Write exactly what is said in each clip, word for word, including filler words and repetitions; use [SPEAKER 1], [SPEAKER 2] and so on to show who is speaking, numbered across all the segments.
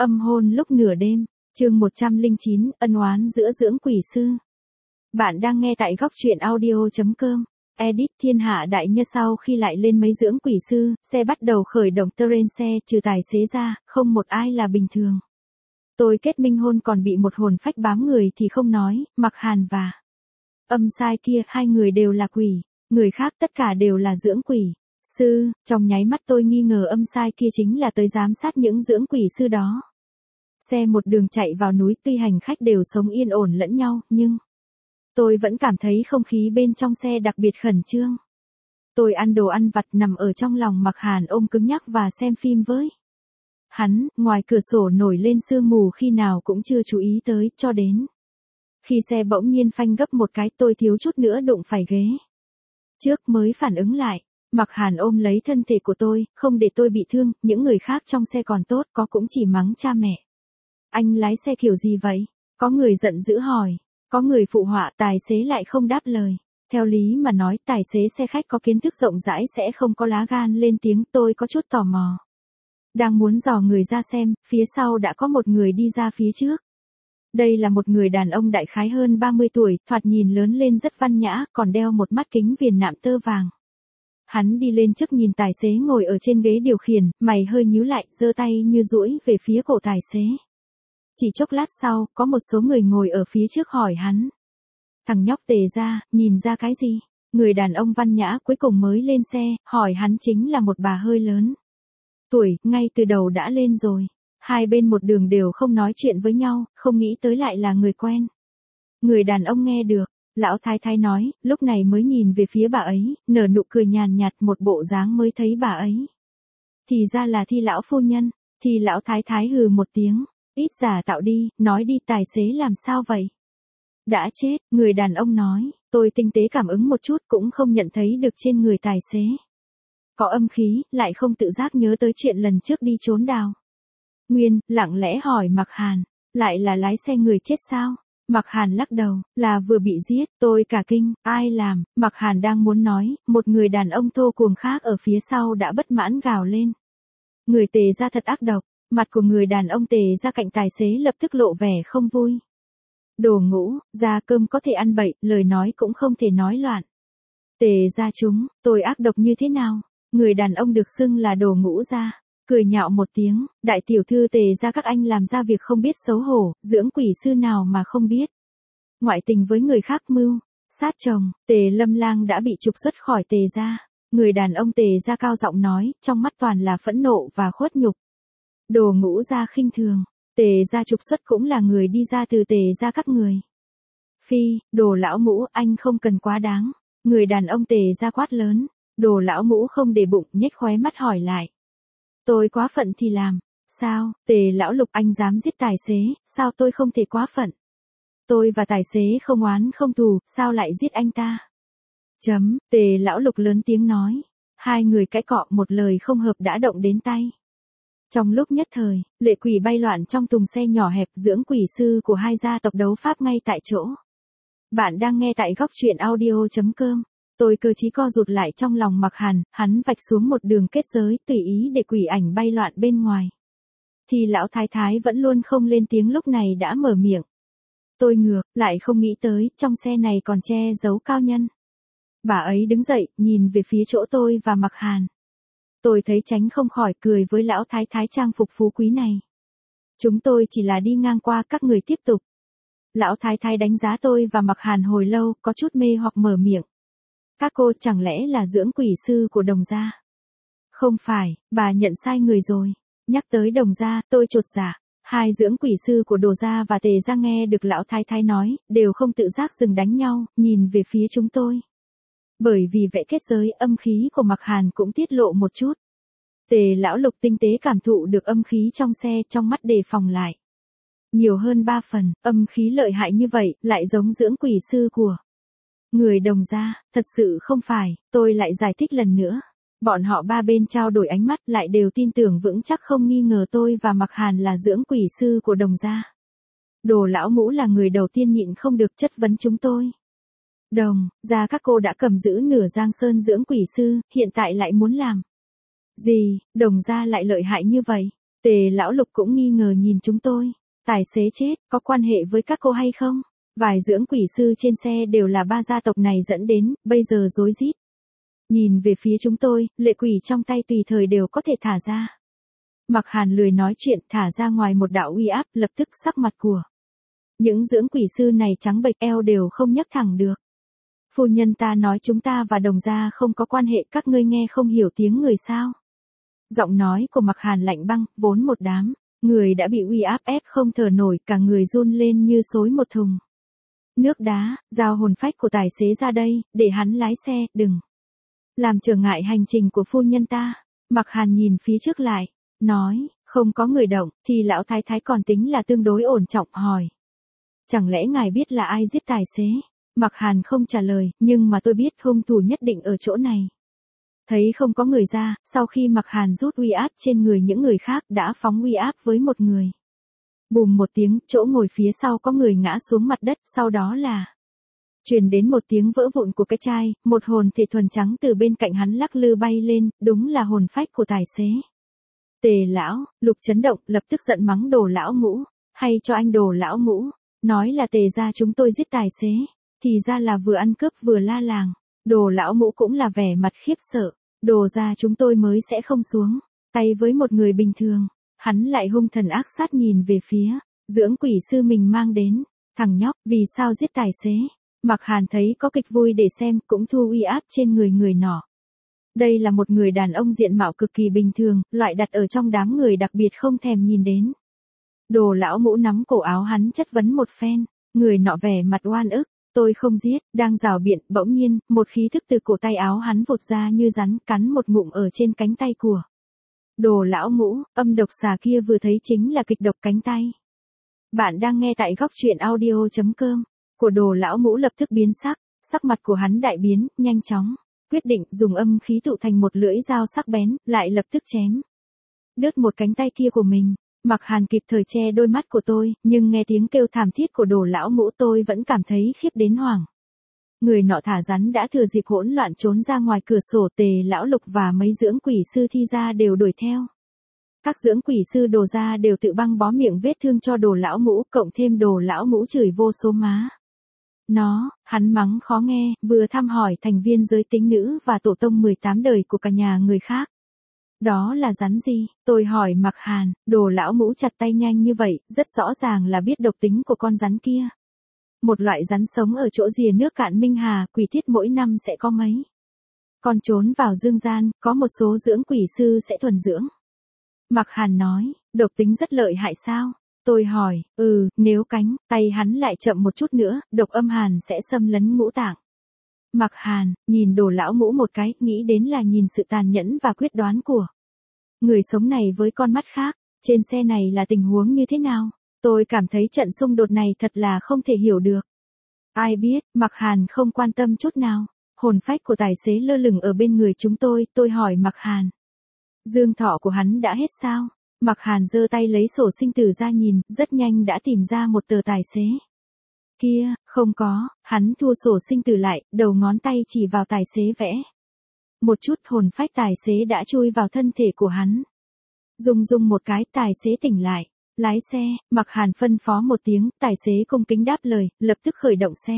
[SPEAKER 1] Âm hôn lúc nửa đêm, chương một trăm lẻ chín, ân oán giữa dưỡng quỷ sư. Bạn đang nghe tại góc truyện audio chấm com. Edit Thiên Hạ Đại Nhân sau khi lại lên mấy dưỡng quỷ sư, xe bắt đầu khởi động terrain xe, trừ tài xế ra, không một ai là bình thường. Tôi kết minh hôn còn bị một hồn phách bám người thì không nói, Mặc Hàn và Âm Sai kia, hai người đều là quỷ, người khác tất cả đều là dưỡng quỷ sư. Trong nháy mắt tôi nghi ngờ Âm Sai kia chính là tới giám sát những dưỡng quỷ sư đó. Xe một đường chạy vào núi, tuy hành khách đều sống yên ổn lẫn nhau, nhưng tôi vẫn cảm thấy không khí bên trong xe đặc biệt khẩn trương. Tôi ăn đồ ăn vặt nằm ở trong lòng Mặc Hàn ôm cứng nhắc và xem phim với hắn. Ngoài cửa sổ nổi lên sương mù khi nào cũng chưa chú ý tới, cho đến khi xe bỗng nhiên phanh gấp một cái, tôi thiếu chút nữa đụng phải ghế trước mới phản ứng lại. Mặc Hàn ôm lấy thân thể của tôi, không để tôi bị thương, những người khác trong xe còn tốt, có cũng chỉ mắng cha mẹ. Anh lái xe kiểu gì vậy? Có người giận dữ hỏi. Có người phụ họa, tài xế lại không đáp lời. Theo lý mà nói, tài xế xe khách có kiến thức rộng rãi sẽ không có lá gan lên tiếng. Tôi có chút tò mò, đang muốn dò người ra xem, phía sau đã có một người đi ra phía trước. Đây là một người đàn ông đại khái hơn ba mươi tuổi, thoạt nhìn lớn lên rất văn nhã, còn đeo một mắt kính viền nạm tơ vàng. Hắn đi lên trước nhìn tài xế ngồi ở trên ghế điều khiển, mày hơi nhíu lại, giơ tay như duỗi về phía cổ tài xế. Chỉ chốc lát sau, có một số người ngồi ở phía trước hỏi hắn. Thằng nhóc Tề ra, nhìn ra cái gì? Người đàn ông văn nhã cuối cùng mới lên xe, hỏi hắn chính là một bà hơi lớn tuổi, ngay từ đầu đã lên rồi. Hai bên một đường đều không nói chuyện với nhau, không nghĩ tới lại là người quen. Người đàn ông nghe được, lão thái thái nói, lúc này mới nhìn về phía bà ấy, nở nụ cười nhàn nhạt, một bộ dáng mới thấy bà ấy. Thì ra là Thi lão phu nhân. Thì lão thái thái hừ một tiếng, ít giả tạo đi, nói đi, tài xế làm sao vậy? Đã chết, người đàn ông nói. Tôi tinh tế cảm ứng một chút cũng không nhận thấy được trên người tài xế có âm khí, lại không tự giác nhớ tới chuyện lần trước đi trốn đào nguyên, lặng lẽ hỏi Mặc Hàn, lại là lái xe người chết sao? Mặc Hàn lắc đầu, là vừa bị giết. Tôi cả kinh, ai làm? Mặc Hàn đang muốn nói, một người đàn ông thô cuồng khác ở phía sau đã bất mãn gào lên. Người Tề ra thật ác độc. Mặt của người đàn ông Tề ra cạnh tài xế lập tức lộ vẻ không vui. Đồ ngũ, ra cơm có thể ăn bậy, lời nói cũng không thể nói loạn. Tề ra chúng, tôi ác độc như thế nào? Người đàn ông được xưng là đồ ngũ ra cười nhạo một tiếng, đại tiểu thư Tề ra các anh làm ra việc không biết xấu hổ, dưỡng quỷ sư nào mà không biết. Ngoại tình với người khác mưu sát chồng, Tề Lâm Lang đã bị trục xuất khỏi Tề ra. Người đàn ông Tề ra cao giọng nói, trong mắt toàn là phẫn nộ và khuất nhục. Đồ ngũ ra khinh thường, Tề ra trục xuất cũng là người đi ra từ Tề ra các người. Phi, đồ lão ngũ, anh không cần quá đáng. Người đàn ông Tề ra quát lớn. Đồ lão ngũ không để bụng, nhếch khóe mắt hỏi lại. Tôi quá phận thì làm sao? Tề lão Lục, anh dám giết tài xế, sao tôi không thể quá phận? Tôi và tài xế không oán không thù, sao lại giết anh ta? Chấm, Tề lão Lục lớn tiếng nói. Hai người cãi cọ, một lời không hợp đã động đến tay. Trong lúc nhất thời, lệ quỷ bay loạn trong thùng xe nhỏ hẹp, dưỡng quỷ sư của hai gia tộc đấu pháp ngay tại chỗ. Bạn đang nghe tại góc truyện audio chấm com. Tôi cơ trí co rụt lại trong lòng Mặc Hàn, hắn vạch xuống một đường kết giới, tùy ý để quỷ ảnh bay loạn bên ngoài. Thì lão thái thái vẫn luôn không lên tiếng lúc này đã mở miệng. Tôi ngược, lại không nghĩ tới, trong xe này còn che giấu cao nhân. Bà ấy đứng dậy, nhìn về phía chỗ tôi và Mặc Hàn. Tôi thấy tránh không khỏi cười với lão thái thái trang phục phú quý này. Chúng tôi chỉ là đi ngang qua, các người tiếp tục. Lão thái thái đánh giá tôi và Mặc Hàn hồi lâu, có chút mê hoặc mở miệng. Các cô chẳng lẽ là dưỡng quỷ sư của Đồng gia? Không phải, bà nhận sai người rồi. Nhắc tới Đồng gia, tôi chột dạ. Hai dưỡng quỷ sư của Đồ gia và Tề gia nghe được lão thái thái nói, đều không tự giác dừng đánh nhau, nhìn về phía chúng tôi. Bởi vì vẽ kết giới, âm khí của Mặc Hàn cũng tiết lộ một chút. Tề lão Lục tinh tế cảm thụ được âm khí trong xe, trong mắt đề phòng lại. Nhiều hơn ba phần, âm khí lợi hại như vậy, lại giống dưỡng quỷ sư của người Đồng gia, thật sự không phải. Tôi lại giải thích lần nữa. Bọn họ ba bên trao đổi ánh mắt, lại đều tin tưởng vững chắc không nghi ngờ tôi và Mặc Hàn là dưỡng quỷ sư của Đồng gia. Đồ lão ngũ là người đầu tiên nhịn không được chất vấn chúng tôi. Đồng gia các cô đã cầm giữ nửa Giang Sơn dưỡng quỷ sư, hiện tại lại muốn làm gì? Đồng gia lại lợi hại như vậy? Tề lão Lục cũng nghi ngờ nhìn chúng tôi. Tài xế chết, có quan hệ với các cô hay không? Vài dưỡng quỷ sư trên xe đều là ba gia tộc này dẫn đến, bây giờ rối rít. Nhìn về phía chúng tôi, lệ quỷ trong tay tùy thời đều có thể thả ra. Mặc Hàn lười nói chuyện, thả ra ngoài một đạo uy áp, lập tức sắc mặt của những dưỡng quỷ sư này trắng bệch, eo đều không nhấc thẳng được. Phu nhân ta nói chúng ta và Đồng gia không có quan hệ, các ngươi nghe không hiểu tiếng người sao? Giọng nói của Mặc Hàn lạnh băng, vốn một đám người đã bị uy áp ép không thở nổi, cả người run lên như xối một thùng nước đá. Giao hồn phách của tài xế ra đây, để hắn lái xe, đừng làm trở ngại hành trình của phu nhân ta. Mặc Hàn nhìn phía trước lại, nói, không có người động, thì lão thái thái còn tính là tương đối ổn trọng, hỏi. Chẳng lẽ ngài biết là ai giết tài xế? Mặc Hàn không trả lời, nhưng mà tôi biết hung thủ nhất định ở chỗ này. Thấy không có người ra, sau khi Mặc Hàn rút uy áp trên người những người khác, đã phóng uy áp với một người. Bùm một tiếng, chỗ ngồi phía sau có người ngã xuống mặt đất, sau đó là truyền đến một tiếng vỡ vụn của cái chai, một hồn thể thuần trắng từ bên cạnh hắn lắc lư bay lên, đúng là hồn phách của tài xế. Tề lão, Lục chấn động, lập tức giận mắng Đồ lão Ngũ, hay cho anh Đồ lão Ngũ, nói là Tề gia chúng tôi giết tài xế, thì ra là vừa ăn cướp vừa la làng. Đồ lão Ngũ cũng là vẻ mặt khiếp sợ, Đồ gia chúng tôi mới sẽ không xuống tay với một người bình thường. Hắn lại hung thần ác sát nhìn về phía dưỡng quỷ sư mình mang đến. Thằng nhóc, vì sao giết tài xế? Mặc Hàn thấy có kịch vui để xem, cũng thu uy áp trên người người nọ. Đây là một người đàn ông diện mạo cực kỳ bình thường, loại đặt ở trong đám người đặc biệt không thèm nhìn đến. Đồ lão Ngũ nắm cổ áo hắn chất vấn một phen, người nọ vẻ mặt oan ức, tôi không giết, đang rào biện, bỗng nhiên, một khí thức từ cổ tay áo hắn vụt ra như rắn, cắn một ngụm ở trên cánh tay của Đồ lão Ngũ. Âm độc xà kia vừa thấy chính là kịch độc cánh tay. Bạn đang nghe tại góc truyện audio chấm com. Của Đồ lão Ngũ lập tức biến sắc, sắc mặt của hắn đại biến, nhanh chóng quyết định dùng âm khí tụ thành một lưỡi dao sắc bén, lại lập tức chém đứt một cánh tay kia của mình. Mặc Hàn kịp thời che đôi mắt của tôi, nhưng nghe tiếng kêu thảm thiết của Đồ lão Ngũ tôi vẫn cảm thấy khiếp đến hoảng. Người nọ thả rắn đã thừa dịp hỗn loạn trốn ra ngoài cửa sổ. Tề lão Lục và mấy dưỡng quỷ sư thi ra đều đuổi theo. Các dưỡng quỷ sư Đồ gia đều tự băng bó miệng vết thương cho Đồ lão Ngũ, cộng thêm Đồ lão Ngũ chửi vô số má nó, hắn mắng khó nghe, vừa thăm hỏi thành viên giới tính nữ và tổ tông mười tám đời của cả nhà người khác. Đó là rắn gì? Tôi hỏi Mặc Hàn. Đồ lão Ngũ chặt tay nhanh như vậy, rất rõ ràng là biết độc tính của con rắn kia. Một loại rắn sống ở chỗ rìa nước cạn Minh Hà, quỷ tiết mỗi năm sẽ có mấy con trốn vào dương gian, có một số dưỡng quỷ sư sẽ thuần dưỡng. Mặc Hàn nói, độc tính rất lợi hại sao? Tôi hỏi, ừ, nếu cánh tay hắn lại chậm một chút nữa, độc âm hàn sẽ xâm lấn ngũ tạng. Mặc Hàn nhìn Đồ lão Ngũ một cái, nghĩ đến là nhìn sự tàn nhẫn và quyết đoán của người sống này với con mắt khác. Trên xe này là tình huống như thế nào? Tôi cảm thấy trận xung đột này thật là không thể hiểu được. Ai biết, Mặc Hàn không quan tâm chút nào. Hồn phách của tài xế lơ lửng ở bên người chúng tôi, tôi hỏi Mặc Hàn. Dương thọ của hắn đã hết sao? Mặc Hàn giơ tay lấy sổ sinh tử ra nhìn, rất nhanh đã tìm ra một tờ tài xế. Kia, không có, hắn thua sổ sinh tử lại, đầu ngón tay chỉ vào tài xế vẽ. Một chút hồn phách tài xế đã chui vào thân thể của hắn. Rung rung một cái, tài xế tỉnh lại. Lái xe, Mặc Hàn phân phó một tiếng, tài xế cung kính đáp lời, lập tức khởi động xe.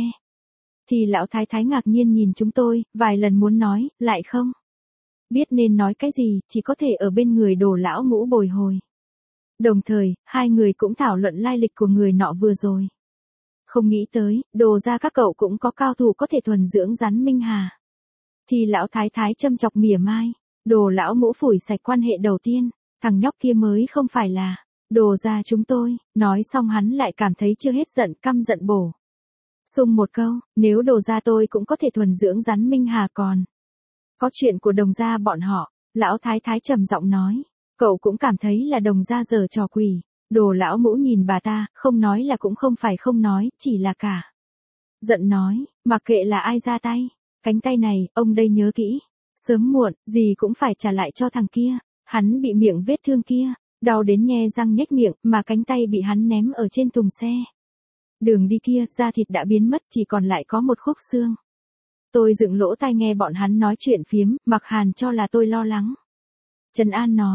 [SPEAKER 1] Thì lão thái thái ngạc nhiên nhìn chúng tôi, vài lần muốn nói, lại không biết nên nói cái gì, chỉ có thể ở bên người Đồ lão Ngũ bồi hồi. Đồng thời, hai người cũng thảo luận lai lịch của người nọ vừa rồi. Không nghĩ tới, Đồ gia các cậu cũng có cao thủ có thể thuần dưỡng rắn Minh Hà. Thì lão thái thái châm chọc mỉa mai. Đồ lão Ngũ phủi sạch quan hệ đầu tiên, thằng nhóc kia mới không phải là Đồ gia chúng tôi. Nói xong hắn lại cảm thấy chưa hết giận, căm giận bổ sung một câu, nếu Đồ gia tôi cũng có thể thuần dưỡng rắn Minh Hà còn có chuyện của Đồng gia bọn họ. Lão thái thái trầm giọng nói, cậu cũng cảm thấy là Đồng gia giở trò quỷ. Đồ lão Ngũ nhìn bà ta, không nói là cũng không phải không nói, chỉ là cả giận nói, mặc kệ là ai ra tay, cánh tay này, ông đây nhớ kỹ, sớm muộn, gì cũng phải trả lại cho thằng kia. Hắn bị miệng vết thương kia đau đến nhe răng nhếch miệng, mà cánh tay bị hắn ném ở trên thùng xe. Đường đi kia, da thịt đã biến mất, chỉ còn lại có một khúc xương. Tôi dựng lỗ tai nghe bọn hắn nói chuyện phiếm, Mặc Hàn cho là tôi lo lắng. Trần An nói, không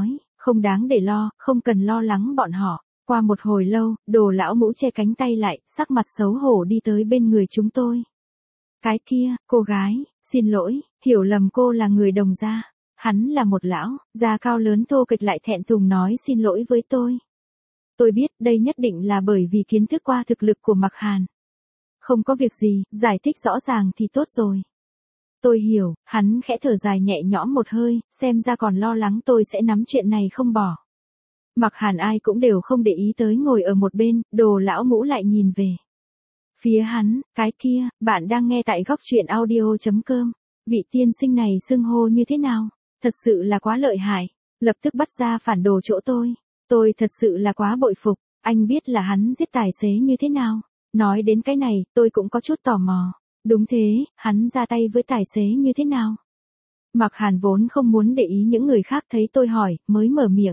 [SPEAKER 1] Không đáng để lo, không cần lo lắng bọn họ. Qua một hồi lâu, Đồ lão ngũ che cánh tay lại, sắc mặt xấu hổ đi tới bên người chúng tôi. Cái kia, cô gái, xin lỗi, hiểu lầm cô là người Đồng gia. Hắn là một lão, da cao lớn thô kệch lại thẹn thùng nói xin lỗi với tôi. Tôi biết đây nhất định là bởi vì kiến thức qua thực lực của Mạc Hàn. Không có việc gì, giải thích rõ ràng thì tốt rồi. Tôi hiểu, hắn khẽ thở dài nhẹ nhõm một hơi, xem ra còn lo lắng tôi sẽ nắm chuyện này không bỏ. Mạc Hàn ai cũng đều không để ý tới ngồi ở một bên, Đồ lão ngũ lại nhìn về phía hắn, cái kia, bạn đang nghe tại góc truyện audio.com. Vị tiên sinh này xưng hô như thế nào? Thật sự là quá lợi hại. Lập tức bắt ra phản đồ chỗ tôi. Tôi thật sự là quá bội phục. Anh biết là hắn giết tài xế như thế nào? Nói đến cái này, tôi cũng có chút tò mò. Đúng thế, hắn ra tay với tài xế như thế nào? Mạc Hàn vốn không muốn để ý những người khác thấy tôi hỏi, mới mở miệng.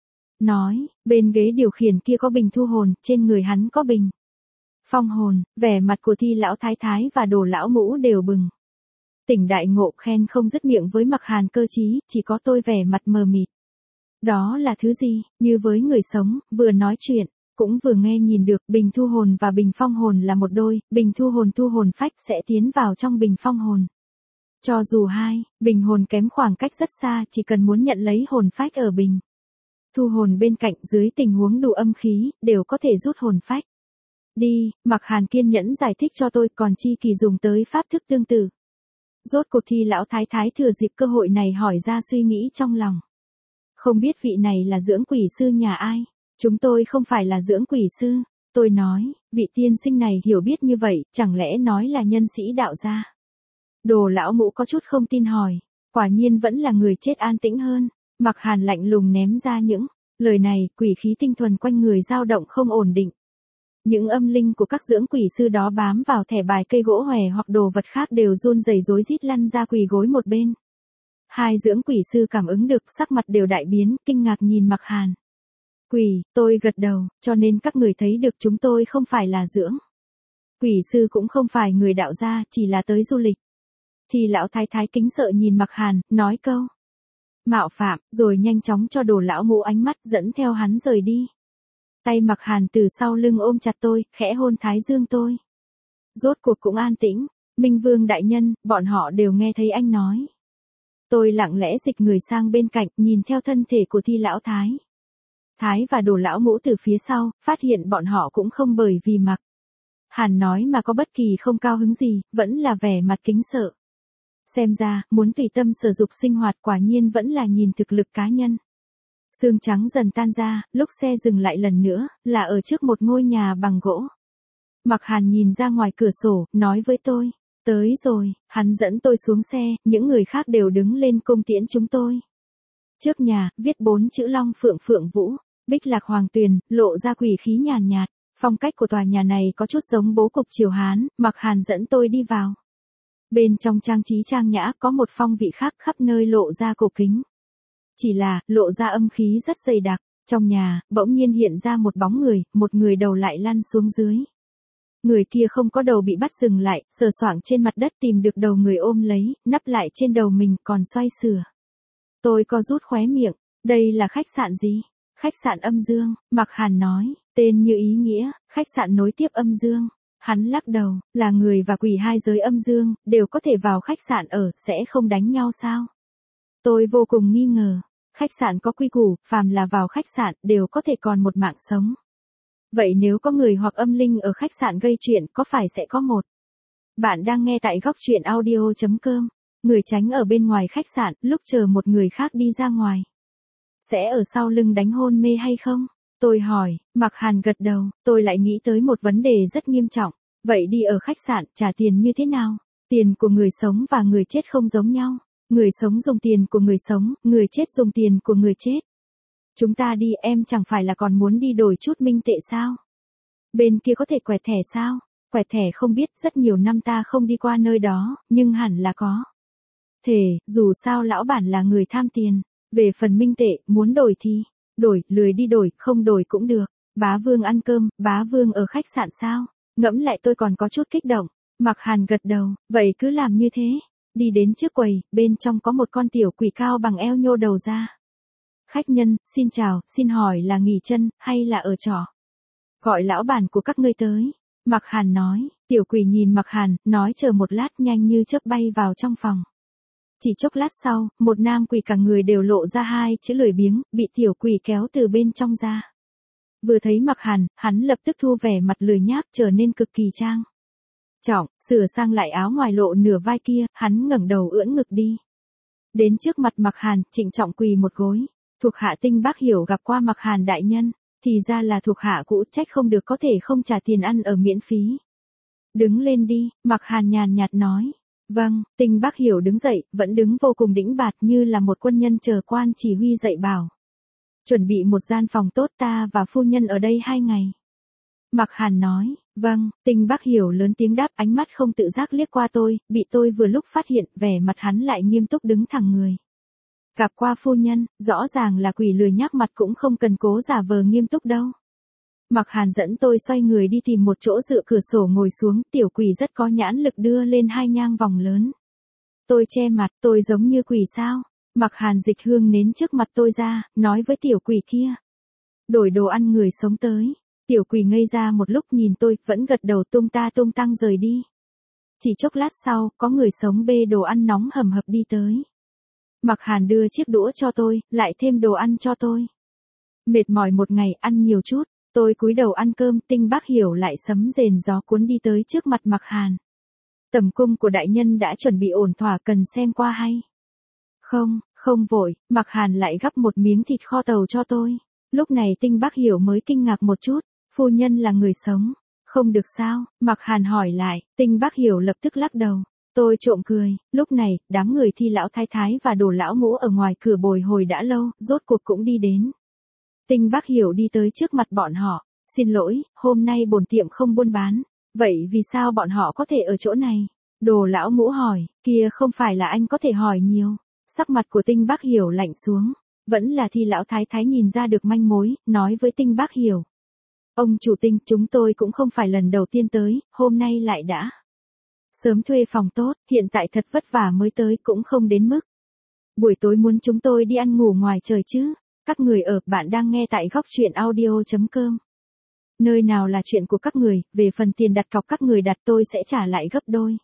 [SPEAKER 1] Nói, bên ghế điều khiển kia có bình thu hồn, trên người hắn có bình phong hồn. Vẻ mặt của Thi lão thái thái và Đồ lão ngũ đều bừng tỉnh đại ngộ, khen không dứt miệng với Mạc Hàn cơ trí, chỉ có tôi vẻ mặt mờ mịt. Đó là thứ gì? Như với người sống, vừa nói chuyện, cũng vừa nghe nhìn được, bình thu hồn và bình phong hồn là một đôi, bình thu hồn thu hồn phách sẽ tiến vào trong bình phong hồn. Cho dù hai, bình hồn kém khoảng cách rất xa, chỉ cần muốn nhận lấy hồn phách ở bình thu hồn bên cạnh dưới tình huống đủ âm khí, đều có thể rút hồn phách. Đi, Mạc Hàn kiên nhẫn giải thích cho tôi, còn chi kỳ dùng tới pháp thức tương tự. Rốt cuộc Thi lão thái thái thừa dịp cơ hội này hỏi ra suy nghĩ trong lòng. Không biết vị này là dưỡng quỷ sư nhà ai? Chúng tôi không phải là dưỡng quỷ sư. Tôi nói, vị tiên sinh này hiểu biết như vậy, chẳng lẽ nói là nhân sĩ đạo gia? Đồ lão ngũ có chút không tin hỏi. Quả nhiên vẫn là người chết an tĩnh hơn. Mạc Hàn lạnh lùng ném ra những lời này, quỷ khí tinh thuần quanh người dao động không ổn định. Những âm linh của các dưỡng quỷ sư đó bám vào thẻ bài cây gỗ hòe hoặc đồ vật khác đều run rẩy rối rít lăn ra quỳ gối một bên. Hai dưỡng quỷ sư cảm ứng được, sắc mặt đều đại biến, kinh ngạc nhìn Mạc Hàn. Quỷ, tôi gật đầu, cho nên các người thấy được chúng tôi không phải là dưỡng quỷ sư, cũng không phải người đạo gia, chỉ là tới du lịch. Thì lão thái thái kính sợ nhìn Mạc Hàn, nói câu mạo phạm, rồi nhanh chóng cho Đồ lão ngũ ánh mắt dẫn theo hắn rời đi. Tay Mạc Hàn từ sau lưng ôm chặt tôi, khẽ hôn thái dương tôi. Rốt cuộc cũng an tĩnh. Minh Vương đại nhân, bọn họ đều nghe thấy anh nói. Tôi lặng lẽ dịch người sang bên cạnh, nhìn theo thân thể của Thi lão thái thái và Đồ lão ngũ từ phía sau, phát hiện bọn họ cũng không bởi vì Mạc Hàn nói mà có bất kỳ không cao hứng gì, vẫn là vẻ mặt kính sợ. Xem ra, muốn tùy tâm sở dục sinh hoạt quả nhiên vẫn là nhìn thực lực cá nhân. Sương trắng dần tan ra, lúc xe dừng lại lần nữa, là ở trước một ngôi nhà bằng gỗ. Mạc Hàn nhìn ra ngoài cửa sổ, nói với tôi, tới rồi, hắn dẫn tôi xuống xe, những người khác đều đứng lên cung tiễn chúng tôi. Trước nhà, viết bốn chữ Long Phượng Phượng Vũ, Bích Lạc Hoàng Tuyền, lộ ra quỷ khí nhàn nhạt, phong cách của tòa nhà này có chút giống bố cục triều Hán. Mạc Hàn dẫn tôi đi vào. Bên trong trang trí trang nhã, có một phong vị khác, khắp nơi lộ ra cổ kính. Chỉ là, lộ ra âm khí rất dày đặc. Trong nhà, bỗng nhiên hiện ra một bóng người, một người đầu lại lăn xuống dưới. Người kia không có đầu bị bắt dừng lại, sờ soạng trên mặt đất tìm được đầu người ôm lấy, nắp lại trên đầu mình, còn xoay sửa. Tôi co rút khóe miệng, đây là khách sạn gì? Khách sạn Âm Dương, Mạc Hàn nói, tên như ý nghĩa, khách sạn nối tiếp Âm Dương. Hắn lắc đầu, là người và quỷ hai giới âm dương, đều có thể vào khách sạn ở, sẽ không đánh nhau sao? Tôi vô cùng nghi ngờ. Khách sạn có quy củ, phàm là vào khách sạn, đều có thể còn một mạng sống. Vậy nếu có người hoặc âm linh ở khách sạn gây chuyện, có phải sẽ có một? Bạn đang nghe tại góc truyện audio.com. Người tránh ở bên ngoài khách sạn, lúc chờ một người khác đi ra ngoài. Sẽ ở sau lưng đánh hôn mê hay không? Tôi hỏi. Mạc Hàn gật đầu. Tôi lại nghĩ tới một vấn đề rất nghiêm trọng. Vậy đi ở khách sạn, trả tiền như thế nào? Tiền của người sống và người chết không giống nhau. Người sống dùng tiền của người sống, người chết dùng tiền của người chết. Chúng ta đi, em chẳng phải là còn muốn đi đổi chút minh tệ sao? Bên kia có thể quẹt thẻ sao? Quẹt thẻ không biết, rất nhiều năm ta không đi qua nơi đó, nhưng hẳn là có. Thể, dù sao lão bản là người tham tiền. Về phần minh tệ, muốn đổi thì đổi, lười đi đổi, không đổi cũng được. Bá Vương ăn cơm, Bá Vương ở khách sạn sao? Ngẫm lại tôi còn có chút kích động. Mạc Hàn gật đầu, vậy cứ làm như thế. Đi đến trước quầy, bên trong có một con tiểu quỷ cao bằng eo nhô đầu ra. Khách nhân, xin chào, xin hỏi là nghỉ chân, hay là ở trọ? Gọi lão bản của các ngươi tới. Mặc Hàn nói, tiểu quỷ nhìn Mặc Hàn, nói chờ một lát nhanh như chớp bay vào trong phòng. Chỉ chốc lát sau, một nam quỷ cả người đều lộ ra hai chữ lười biếng, bị tiểu quỷ kéo từ bên trong ra. Vừa thấy Mặc Hàn, hắn lập tức thu vẻ mặt lười nhác trở nên cực kỳ trang trọng, sửa sang lại áo ngoài lộ nửa vai kia, hắn ngẩng đầu ưỡn ngực đi. Đến trước mặt Mặc Hàn, trịnh trọng quỳ một gối. Thuộc hạ Tinh Bác Hiểu gặp qua Mặc Hàn đại nhân, thì ra là thuộc hạ cũ, trách không được có thể không trả tiền ăn ở miễn phí. Đứng lên đi, Mặc Hàn nhàn nhạt nói. Vâng, Tinh Bác Hiểu đứng dậy, vẫn đứng vô cùng đĩnh bạt như là một quân nhân chờ quan chỉ huy dạy bảo. Chuẩn bị một gian phòng tốt, ta và phu nhân ở đây hai ngày. Mặc Hàn nói, vâng, Tinh Bác Hiểu lớn tiếng đáp, ánh mắt không tự giác liếc qua tôi, bị tôi vừa lúc phát hiện, vẻ mặt hắn lại nghiêm túc đứng thẳng người. Gặp qua phu nhân, rõ ràng là quỷ lười nhác, mặt cũng không cần cố giả vờ nghiêm túc đâu. Mặc Hàn dẫn tôi xoay người đi tìm một chỗ dựa cửa sổ ngồi xuống, tiểu quỷ rất có nhãn lực đưa lên hai nhang vòng lớn. Tôi che mặt, tôi giống như quỷ sao? Mặc Hàn dịch hương nến trước mặt tôi ra, nói với tiểu quỷ kia. Đổi đồ ăn người sống tới. Tiểu quỷ ngây ra một lúc nhìn tôi, vẫn gật đầu tung ta tung tăng rời đi. Chỉ chốc lát sau, có người sống bê đồ ăn nóng hầm hập đi tới. Mặc Hàn đưa chiếc đũa cho tôi, lại thêm đồ ăn cho tôi. Mệt mỏi một ngày, ăn nhiều chút. Tôi cúi đầu ăn cơm, Tinh Bác Hiểu lại sấm rền gió cuốn đi tới trước mặt Mặc Hàn. Tầm cung của đại nhân đã chuẩn bị ổn thỏa, cần xem qua hay? Không, không vội, Mặc Hàn lại gắp một miếng thịt kho tàu cho tôi. Lúc này Tinh Bác Hiểu mới kinh ngạc một chút, phu nhân là người sống, không được sao? Mặc Hàn hỏi lại, Tinh Bác Hiểu lập tức lắc đầu. Tôi trộm cười, lúc này, đám người Thi lão thái thái và Đồ lão ngũ ở ngoài cửa bồi hồi đã lâu, rốt cuộc cũng đi đến. Tinh Bác Hiểu đi tới trước mặt bọn họ, xin lỗi, hôm nay bổn tiệm không buôn bán, vậy vì sao bọn họ có thể ở chỗ này? Đồ lão ngũ hỏi, kia không phải là anh có thể hỏi nhiều. Sắc mặt của Tinh Bác Hiểu lạnh xuống, vẫn là Thi lão thái thái nhìn ra được manh mối, nói với Tinh Bác Hiểu. Ông chủ Tinh, chúng tôi cũng không phải lần đầu tiên tới, hôm nay lại đã sớm thuê phòng tốt, hiện tại thật vất vả mới tới cũng không đến mức. Buổi tối muốn chúng tôi đi ăn ngủ ngoài trời chứ? Các người ở, bạn đang nghe tại góc truyện audio chấm com. Nơi nào là chuyện của các người, về phần tiền đặt cọc các người đặt tôi sẽ trả lại gấp đôi.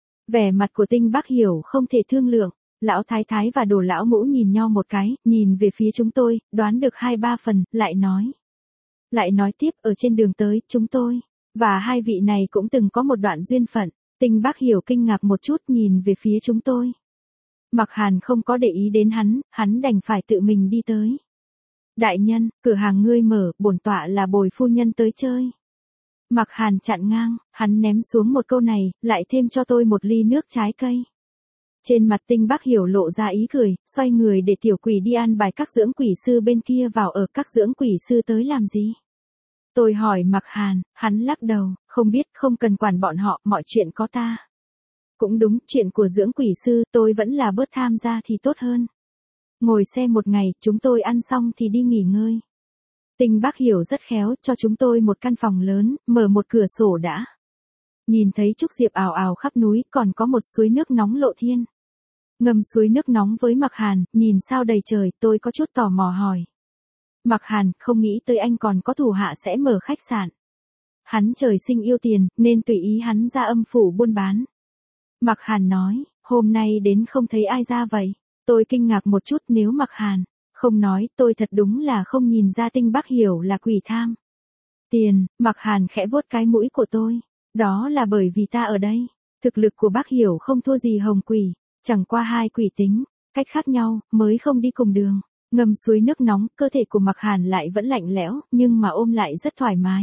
[SPEAKER 1] Vẻ mặt của Tinh Bác Hiểu không thể thương lượng, lão thái thái và Đồ lão ngũ nhìn nhau một cái, nhìn về phía chúng tôi, đoán được hai ba phần, lại nói. Lại nói tiếp, ở trên đường tới, chúng tôi, và hai vị này cũng từng có một đoạn duyên phận. Tinh Bác Hiểu kinh ngạc một chút nhìn về phía chúng tôi. Mặc Hàn không có để ý đến hắn, hắn đành phải tự mình đi tới. Đại nhân, cửa hàng ngươi mở, bổn tọa là bồi phu nhân tới chơi. Mặc Hàn chặn ngang, hắn ném xuống một câu này, lại thêm cho tôi một ly nước trái cây. Trên mặt Tinh Bác Hiểu lộ ra ý cười, xoay người để tiểu quỷ đi an bài các dưỡng quỷ sư bên kia vào ở. Các dưỡng quỷ sư tới làm gì? Tôi hỏi Mặc Hàn, hắn lắc đầu, không biết, không cần quản bọn họ, mọi chuyện có ta. Cũng đúng, chuyện của dưỡng quỷ sư, tôi vẫn là bớt tham gia thì tốt hơn. Ngồi xe một ngày, chúng tôi ăn xong thì đi nghỉ ngơi. Tinh Bác Hiểu rất khéo, cho chúng tôi một căn phòng lớn, mở một cửa sổ đã. Nhìn thấy trúc diệp ào ào khắp núi, còn có một suối nước nóng lộ thiên. Ngâm suối nước nóng với Mặc Hàn, nhìn sao đầy trời, tôi có chút tò mò hỏi. Mặc Hàn, không nghĩ tới anh còn có thủ hạ sẽ mở khách sạn. Hắn trời sinh yêu tiền, nên tùy ý hắn ra âm phủ buôn bán. Mặc Hàn nói, hôm nay đến không thấy ai ra vậy. Tôi kinh ngạc một chút, nếu Mặc Hàn không nói, tôi thật đúng là không nhìn ra Tinh Bác Hiểu là quỷ tham tiền. Mặc Hàn khẽ vuốt cái mũi của tôi. Đó là bởi vì ta ở đây. Thực lực của Bác Hiểu không thua gì hồng quỷ, chẳng qua hai quỷ tính cách khác nhau, mới không đi cùng đường. Ngâm suối nước nóng, cơ thể của Mặc Hàn lại vẫn lạnh lẽo, nhưng mà ôm lại rất thoải mái.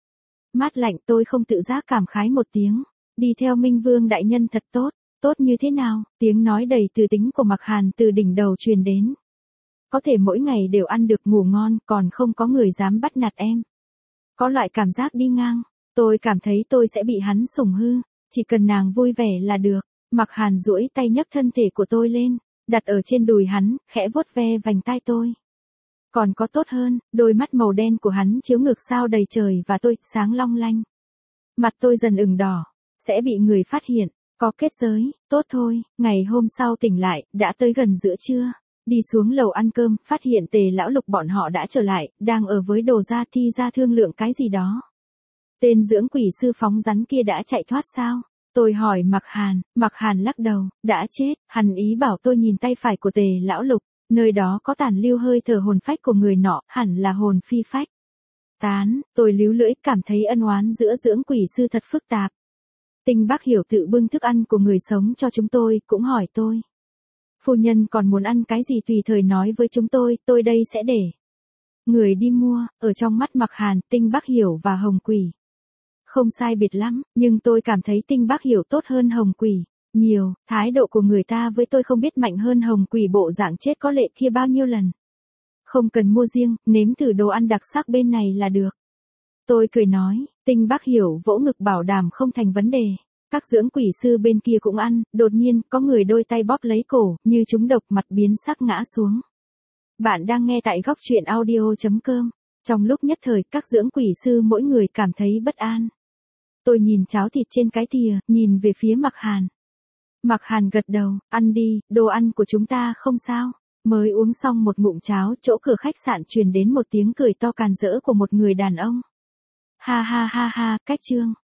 [SPEAKER 1] Mát lạnh, tôi không tự giác cảm khái một tiếng. Đi theo Minh Vương đại nhân thật tốt. Tốt như thế nào? Tiếng nói đầy từ tính của Mặc Hàn từ đỉnh đầu truyền đến. Có thể mỗi ngày đều ăn được ngủ ngon, còn không có người dám bắt nạt em. Có loại cảm giác đi ngang. Tôi cảm thấy tôi sẽ bị hắn sủng hư. Chỉ cần nàng vui vẻ là được. Mặc Hàn duỗi tay nhấc thân thể của tôi lên, đặt ở trên đùi hắn, khẽ vuốt ve vành tai tôi. Còn có tốt hơn, đôi mắt màu đen của hắn chiếu ngược sao đầy trời và tôi, sáng long lanh. Mặt tôi dần ửng đỏ, sẽ bị người phát hiện, có kết giới, tốt thôi. Ngày hôm sau tỉnh lại, đã tới gần giữa trưa. Đi xuống lầu ăn cơm, phát hiện Tề lão Lục bọn họ đã trở lại, đang ở với Đồ Gia Thi ra thương lượng cái gì đó. Tên dưỡng quỷ sư phóng rắn kia đã chạy thoát sao? Tôi hỏi Mạc Hàn, Mạc Hàn lắc đầu, đã chết, hắn ý bảo tôi nhìn tay phải của Tề lão Lục, nơi đó có tàn lưu hơi thở hồn phách của người nọ, hẳn là hồn phi phách tán. Tôi líu lưỡi, cảm thấy ân oán giữa dưỡng quỷ sư thật phức tạp. Tinh Bác Hiểu tự bưng thức ăn của người sống cho chúng tôi, cũng hỏi tôi. Phu nhân còn muốn ăn cái gì tùy thời nói với chúng tôi, tôi đây sẽ để người đi mua. Ở trong mắt Mạc Hàn, Tinh Bác Hiểu và Hồng Quỷ không sai biệt lắm, nhưng tôi cảm thấy Tinh Bác Hiểu tốt hơn Hồng Quỷ nhiều. Thái độ của người ta với tôi không biết mạnh hơn Hồng Quỷ bộ dạng chết có lệ kia bao nhiêu lần. Không cần mua riêng, nếm thử đồ ăn đặc sắc bên này là được. Tôi cười nói, Tinh Bác Hiểu vỗ ngực bảo đảm không thành vấn đề. Các dưỡng quỷ sư bên kia cũng ăn, đột nhiên, có người đôi tay bóp lấy cổ, như trúng độc, mặt biến sắc ngã xuống. Bạn đang nghe tại góc truyện audio chấm com. Trong lúc nhất thời, các dưỡng quỷ sư mỗi người cảm thấy bất an. Tôi nhìn cháo thịt trên cái thìa, nhìn về phía Mạc Hàn. Mạc Hàn gật đầu, ăn đi, đồ ăn của chúng ta không sao. Mới uống xong một ngụm cháo, chỗ cửa khách sạn truyền đến một tiếng cười to càn rỡ của một người đàn ông. Ha ha ha ha, Cách Trương.